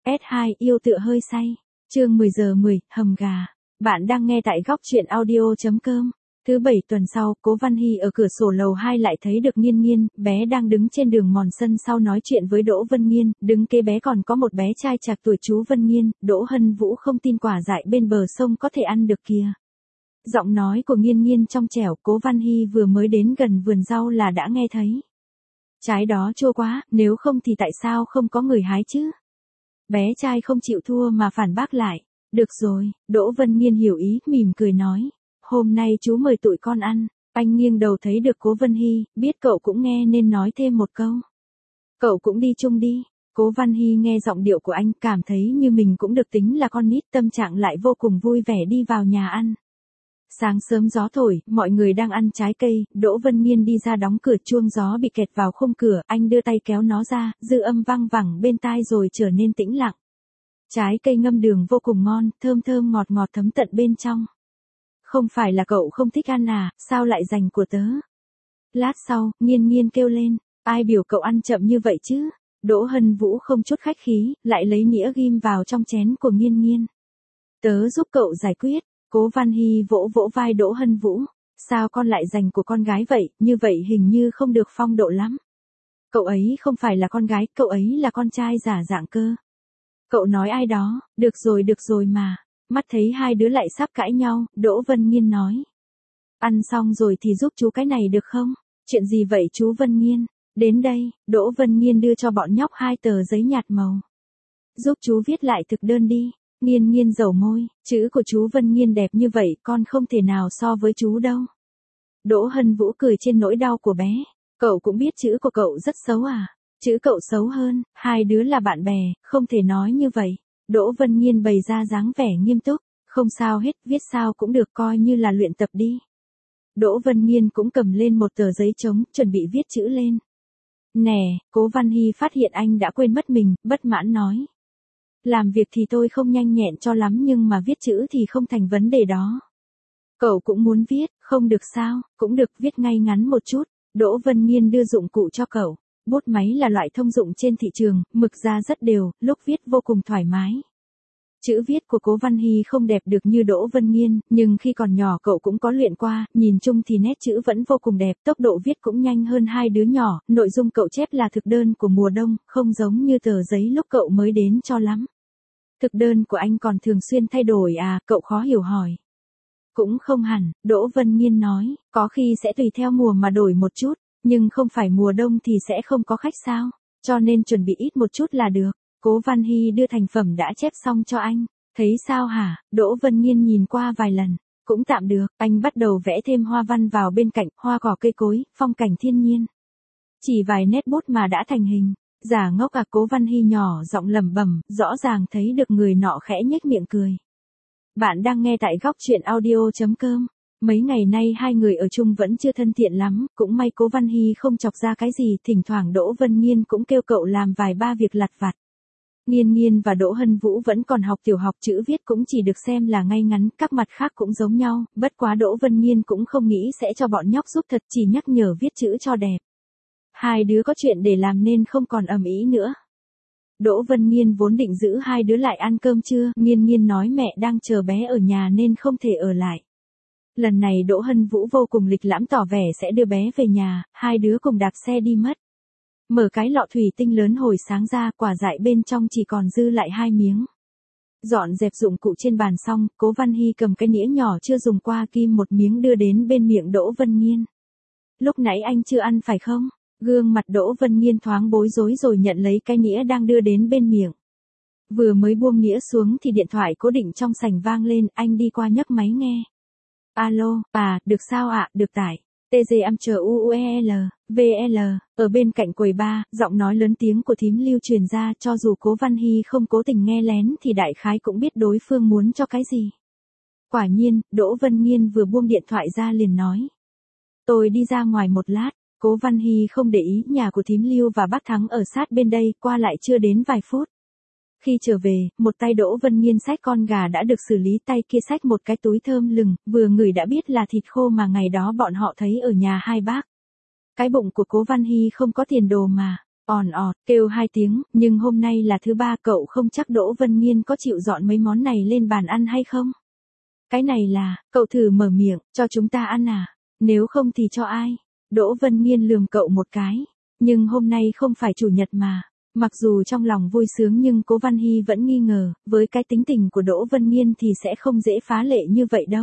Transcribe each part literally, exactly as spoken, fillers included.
ét hai yêu tựa hơi say. Chương mười giờ mười, hầm gà. Bạn đang nghe tại góc truyện audio chấm com. Thứ bảy tuần sau, Cố Văn Hy ở cửa sổ lầu hai lại thấy được Nghiên Nghiên, bé đang đứng trên đường mòn sân sau nói chuyện với Đỗ Vân Nghiên, đứng kế bé còn có một bé trai trạc tuổi chú Vân Nghiên. Đỗ Hân Vũ không tin quả dại bên bờ sông có thể ăn được kia. Giọng nói của Nghiên Nghiên trong trẻo, Cố Văn Hy vừa mới đến gần vườn rau là đã nghe thấy. Trái đó chua quá, nếu không thì tại sao không có người hái chứ? Bé trai không chịu thua mà phản bác lại. Được rồi, Đỗ Vân Nghiên hiểu ý, mỉm cười nói. Hôm nay chú mời tụi con ăn. Anh nghiêng đầu thấy được Cố Văn Hy, biết cậu cũng nghe nên nói thêm một câu. Cậu cũng đi chung đi. Cố Văn Hy nghe giọng điệu của anh, cảm thấy như mình cũng được tính là con nít, tâm trạng lại vô cùng vui vẻ đi vào nhà ăn. Sáng sớm gió thổi, mọi người đang ăn trái cây, Đỗ Vân Nghiên đi ra đóng cửa, chuông gió bị kẹt vào khung cửa, anh đưa tay kéo nó ra, dư âm vang vẳng bên tai rồi trở nên tĩnh lặng. Trái cây ngâm đường vô cùng ngon, thơm thơm ngọt ngọt thấm tận bên trong. Không phải là cậu không thích ăn à, sao lại dành của tớ? Lát sau, Nghiên Nghiên kêu lên, ai biểu cậu ăn chậm như vậy chứ? Đỗ Hân Vũ không chút khách khí, lại lấy nĩa ghim vào trong chén của Nghiên Nghiên. Tớ giúp cậu giải quyết. Cố Văn Hy vỗ vỗ vai Đỗ Hân Vũ. Sao con lại dành của con gái vậy, như vậy hình như không được phong độ lắm. Cậu ấy không phải là con gái, cậu ấy là con trai giả dạng cơ. Cậu nói ai đó, được rồi được rồi mà. Mắt thấy hai đứa lại sắp cãi nhau, Đỗ Vân Nghiên nói. Ăn xong rồi thì giúp chú cái này được không? Chuyện gì vậy chú Vân Nghiên? Đến đây, Đỗ Vân Nghiên đưa cho bọn nhóc hai tờ giấy nhạt màu. Giúp chú viết lại thực đơn đi. Nghiên Nghiên dầu môi, chữ của chú Vân Nghiên đẹp như vậy, con không thể nào so với chú đâu. Đỗ Hân Vũ cười trên nỗi đau của bé. Cậu cũng biết chữ của cậu rất xấu à? Chữ cậu xấu hơn, hai đứa là bạn bè, không thể nói như vậy. Đỗ Vân Nghiên bày ra dáng vẻ nghiêm túc, không sao hết, viết sao cũng được, coi như là luyện tập đi. Đỗ Vân Nghiên cũng cầm lên một tờ giấy trống, chuẩn bị viết chữ lên. Nè, Cố Văn Hy phát hiện anh đã quên mất mình, bất mãn nói. Làm việc thì tôi không nhanh nhẹn cho lắm nhưng mà viết chữ thì không thành vấn đề đó. Cậu cũng muốn viết, không được sao, cũng được, viết ngay ngắn một chút. Đỗ Vân Nghiên đưa dụng cụ cho cậu. Bút máy là loại thông dụng trên thị trường, mực ra rất đều, lúc viết vô cùng thoải mái. Chữ viết của Cố Văn Hy không đẹp được như Đỗ Vân Nghiên, nhưng khi còn nhỏ cậu cũng có luyện qua, nhìn chung thì nét chữ vẫn vô cùng đẹp, tốc độ viết cũng nhanh hơn hai đứa nhỏ, nội dung cậu chép là thực đơn của mùa đông, không giống như tờ giấy lúc cậu mới đến cho lắm. Thực đơn của anh còn thường xuyên thay đổi à, cậu khó hiểu hỏi. Cũng không hẳn, Đỗ Vân Nghiên nói, có khi sẽ tùy theo mùa mà đổi một chút, nhưng không phải mùa đông thì sẽ không có khách sao, cho nên chuẩn bị ít một chút là được. Cố Văn Hy đưa thành phẩm đã chép xong cho anh. Thấy sao hả? Đỗ Vân Nghiên nhìn qua vài lần. Cũng tạm được, anh bắt đầu vẽ thêm hoa văn vào bên cạnh, hoa cỏ cây cối, phong cảnh thiên nhiên. Chỉ vài nét bút mà đã thành hình. Giả ngốc à, Cố Văn Hy nhỏ giọng lẩm bẩm, rõ ràng thấy được người nọ khẽ nhếch miệng cười. Bạn đang nghe tại góc truyện audio chấm com. Mấy ngày nay hai người ở chung vẫn chưa thân thiện lắm, cũng may Cố Văn Hy không chọc ra cái gì, thỉnh thoảng Đỗ Vân Nghiên cũng kêu cậu làm vài ba việc lặt vặt. Nghiên Nghiên và Đỗ Hân Vũ vẫn còn học tiểu học, chữ viết cũng chỉ được xem là ngay ngắn, các mặt khác cũng giống nhau, bất quá Đỗ Vân Nghiên cũng không nghĩ sẽ cho bọn nhóc giúp thật, chỉ nhắc nhở viết chữ cho đẹp. Hai đứa có chuyện để làm nên không còn ầm ĩ nữa. Đỗ Vân Nghiên vốn định giữ hai đứa lại ăn cơm trưa, Nghiên Nghiên nói mẹ đang chờ bé ở nhà nên không thể ở lại. Lần này Đỗ Hân Vũ vô cùng lịch lãm tỏ vẻ sẽ đưa bé về nhà, hai đứa cùng đạp xe đi mất. Mở cái lọ thủy tinh lớn hồi sáng ra, quả dại bên trong chỉ còn dư lại hai miếng. Dọn dẹp dụng cụ trên bàn xong, Cố Văn Hy cầm cái nĩa nhỏ chưa dùng qua kim một miếng đưa đến bên miệng Đỗ Vân Nghiên. Lúc nãy anh chưa ăn phải không? Gương mặt Đỗ Vân Nghiên thoáng bối rối rồi nhận lấy cái nĩa đang đưa đến bên miệng. Vừa mới buông nĩa xuống thì điện thoại cố định trong sảnh vang lên, anh đi qua nhấc máy nghe. Alo, à, được sao ạ, à, được tải. tê giê âm chờ u u e l, vê lờ, ở bên cạnh quầy ba, giọng nói lớn tiếng của thím Lưu truyền ra, cho dù Cố Văn Hy không cố tình nghe lén thì đại khái cũng biết đối phương muốn cho cái gì. Quả nhiên, Đỗ Vân Nghiên vừa buông điện thoại ra liền nói. Tôi đi ra ngoài một lát. Cố Văn Hy không để ý, nhà của thím Lưu và bác Thắng ở sát bên đây, qua lại chưa đến vài phút. Khi trở về, một tay Đỗ Vân Nghiên xách con gà đã được xử lý, tay kia xách một cái túi thơm lừng, vừa ngửi đã biết là thịt khô mà ngày đó bọn họ thấy ở nhà hai bác. Cái bụng của Cố Văn Hy không có tiền đồ mà. òn ọt, kêu hai tiếng, nhưng hôm nay là thứ ba, cậu không chắc Đỗ Vân Nghiên có chịu dọn mấy món này lên bàn ăn hay không? Cái này là, cậu thử mở miệng, cho chúng ta ăn à? Nếu không thì cho ai? Đỗ Vân Nghiên lườm cậu một cái. Nhưng hôm nay không phải chủ nhật mà. Mặc dù trong lòng vui sướng nhưng Cố Văn Hy vẫn nghi ngờ, với cái tính tình của Đỗ Vân Nghiên thì sẽ không dễ phá lệ như vậy đâu.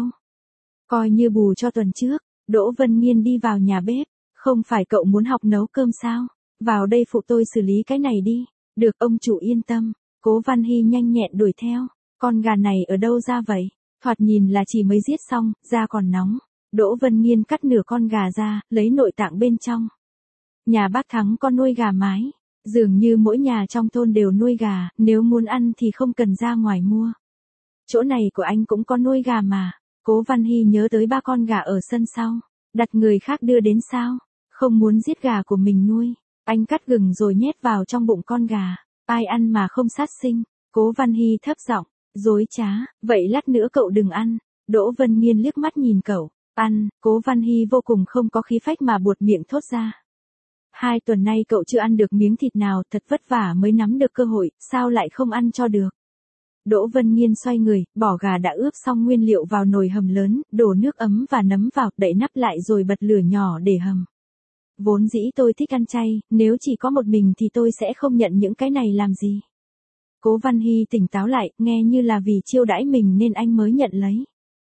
Coi như bù cho tuần trước, Đỗ Vân Nghiên đi vào nhà bếp. Không phải cậu muốn học nấu cơm sao? Vào đây phụ tôi xử lý cái này đi. Được, ông chủ yên tâm. Cố Văn Hy nhanh nhẹn đuổi theo. Con gà này ở đâu ra vậy? Thoạt nhìn là chỉ mới giết xong, da còn nóng. Đỗ Vân Nghiên cắt nửa con gà ra, lấy nội tạng bên trong. Nhà bác Thắng có nuôi gà mái. Dường như mỗi nhà trong thôn đều nuôi gà, nếu muốn ăn thì không cần ra ngoài mua. Chỗ này của anh cũng có nuôi gà mà. Cố Văn Hy nhớ tới ba con gà ở sân sau. Đặt người khác đưa đến sao? Không muốn giết gà của mình nuôi. Anh cắt gừng rồi nhét vào trong bụng con gà. Ai ăn mà không sát sinh. Cố Văn Hy thấp giọng, dối trá, vậy lát nữa cậu đừng ăn. Đỗ Vân Nghiên liếc mắt nhìn cậu. Ăn, Cố Văn Hy vô cùng không có khí phách mà buột miệng thốt ra. Hai tuần nay cậu chưa ăn được miếng thịt nào, thật vất vả mới nắm được cơ hội, sao lại không ăn cho được. Đỗ Vân Nghiên xoay người, bỏ gà đã ướp xong nguyên liệu vào nồi hầm lớn, đổ nước ấm và nấm vào, đậy nắp lại rồi bật lửa nhỏ để hầm. Vốn dĩ tôi thích ăn chay, nếu chỉ có một mình thì tôi sẽ không nhận những cái này làm gì. Cố Văn Hy tỉnh táo lại, nghe như là vì chiêu đãi mình nên anh mới nhận lấy.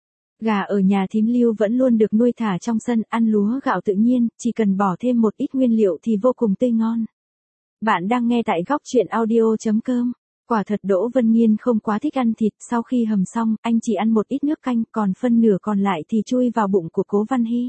Gà ở nhà thím Lưu vẫn luôn được nuôi thả trong sân, ăn lúa gạo tự nhiên, chỉ cần bỏ thêm một ít nguyên liệu thì vô cùng tươi ngon. Bạn đang nghe tại góc truyện audio chấm com. Quả thật Đỗ Vân Nghiên không quá thích ăn thịt, sau khi hầm xong, anh chỉ ăn một ít nước canh, còn phân nửa còn lại thì chui vào bụng của Cố Văn Hy.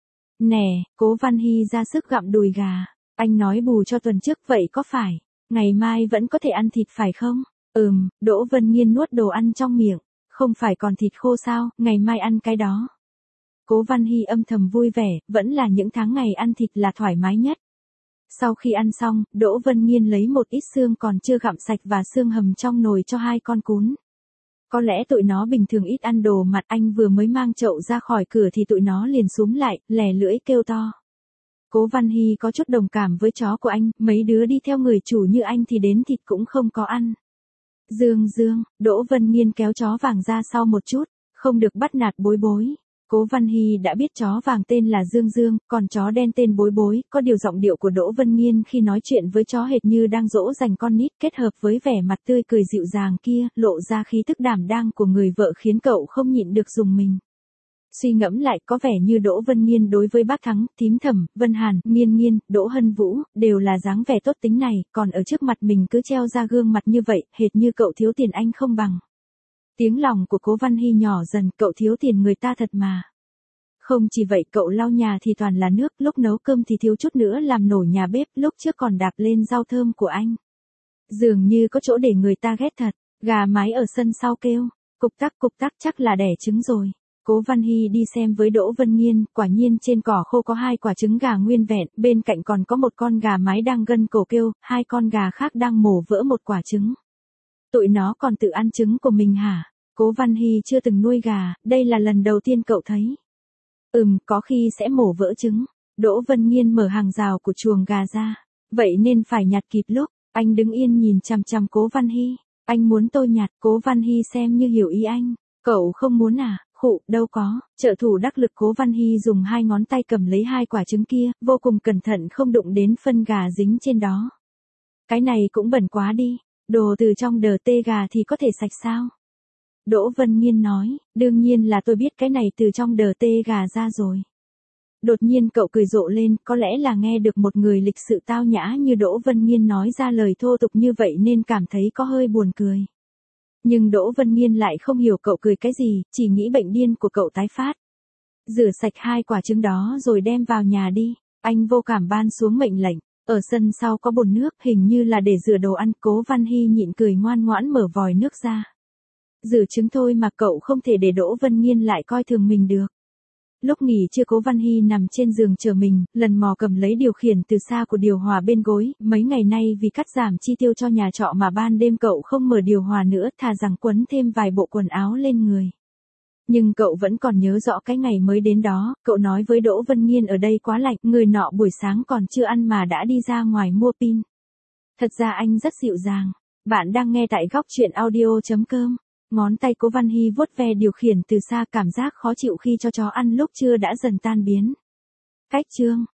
Nè, Cố Văn Hy ra sức gặm đùi gà. Anh nói bù cho tuần trước vậy có phải? Ngày mai vẫn có thể ăn thịt phải không? Ừm, Đỗ Vân Nghiên nuốt đồ ăn trong miệng. Không phải còn thịt khô sao, ngày mai ăn cái đó. Cố Văn Hy âm thầm vui vẻ, vẫn là những tháng ngày ăn thịt là thoải mái nhất. Sau khi ăn xong, Đỗ Vân Nghiên lấy một ít xương còn chưa gặm sạch và xương hầm trong nồi cho hai con cún. Có lẽ tụi nó bình thường ít ăn đồ mặt, anh vừa mới mang chậu ra khỏi cửa thì tụi nó liền xúm lại, lè lưỡi kêu to. Cố Văn Hy có chút đồng cảm với chó của anh, mấy đứa đi theo người chủ như anh thì đến thịt cũng không có ăn. Dương Dương, Đỗ Vân Nghiên kéo chó vàng ra sau một chút, không được bắt nạt Bối Bối. Cố Văn Hy đã biết chó vàng tên là Dương Dương, còn chó đen tên Bối Bối, có điều giọng điệu của Đỗ Vân Nghiên khi nói chuyện với chó hệt như đang dỗ dành con nít, kết hợp với vẻ mặt tươi cười dịu dàng kia, lộ ra khí tức đảm đang của người vợ khiến cậu không nhịn được rùng mình. Suy ngẫm lại, có vẻ như Đỗ Vân Nghiên đối với bác Thắng, Thím Thẩm, Vân Hàn, Nghiên Nghiên, Đỗ Hân Vũ, đều là dáng vẻ tốt tính này, còn ở trước mặt mình cứ treo ra gương mặt như vậy, hệt như cậu thiếu tiền anh không bằng. Tiếng lòng của Cố Văn Hy nhỏ dần, cậu thiếu tiền người ta thật mà. Không chỉ vậy, cậu lau nhà thì toàn là nước, lúc nấu cơm thì thiếu chút nữa làm nổ nhà bếp, lúc trước còn đạp lên rau thơm của anh. Dường như có chỗ để người ta ghét thật. Gà mái ở sân sau kêu, cục tắc cục tắc, chắc là đẻ trứng rồi. Cố Văn Hy đi xem với Đỗ Vân Nghiên, quả nhiên trên cỏ khô có hai quả trứng gà nguyên vẹn, bên cạnh còn có một con gà mái đang gân cổ kêu, hai con gà khác đang mổ vỡ một quả trứng. Tụi nó còn tự ăn trứng của mình hả? Cố Văn Hy chưa từng nuôi gà, đây là lần đầu tiên cậu thấy. Ừm, có khi sẽ mổ vỡ trứng. Đỗ Vân Nghiên mở hàng rào của chuồng gà ra. Vậy nên phải nhặt kịp lúc. Anh đứng yên nhìn chằm chằm Cố Văn Hy. Anh muốn tôi nhặt. Cố Văn Hy xem như hiểu ý anh. Cậu không muốn à? Khụ, đâu có. Trợ thủ đắc lực Cố Văn Hy dùng hai ngón tay cầm lấy hai quả trứng kia, vô cùng cẩn thận không đụng đến phân gà dính trên đó. Cái này cũng bẩn quá đi. Đồ từ trong đờ tê gà thì có thể sạch sao? Đỗ Vân Nghiên nói, đương nhiên là tôi biết cái này từ trong đờ tê gà ra rồi. Đột nhiên cậu cười rộ lên, có lẽ là nghe được một người lịch sự tao nhã như Đỗ Vân Nghiên nói ra lời thô tục như vậy nên cảm thấy có hơi buồn cười. Nhưng Đỗ Vân Nghiên lại không hiểu cậu cười cái gì, chỉ nghĩ bệnh điên của cậu tái phát. Rửa sạch hai quả trứng đó rồi đem vào nhà đi. Anh vô cảm ban xuống mệnh lệnh. Ở sân sau có bồn nước, hình như là để rửa đồ ăn. Cố Văn Hy nhịn cười ngoan ngoãn mở vòi nước ra. Rửa trứng thôi mà cậu không thể để Đỗ Vân Nghiên lại coi thường mình được. Lúc nghỉ trưa Cố Văn Hy nằm trên giường chờ mình, lần mò cầm lấy điều khiển từ xa của điều hòa bên gối, mấy ngày nay vì cắt giảm chi tiêu cho nhà trọ mà ban đêm cậu không mở điều hòa nữa, thà rằng quấn thêm vài bộ quần áo lên người. Nhưng cậu vẫn còn nhớ rõ cái ngày mới đến đó, cậu nói với Đỗ Vân Nghiên ở đây quá lạnh, người nọ buổi sáng còn chưa ăn mà đã đi ra ngoài mua pin. Thật ra anh rất dịu dàng. Bạn đang nghe tại góc chuyện audio.com. Ngón tay Cố Văn Hy vuốt ve điều khiển từ xa, cảm giác khó chịu khi cho chó ăn lúc trưa đã dần tan biến. Cách chương.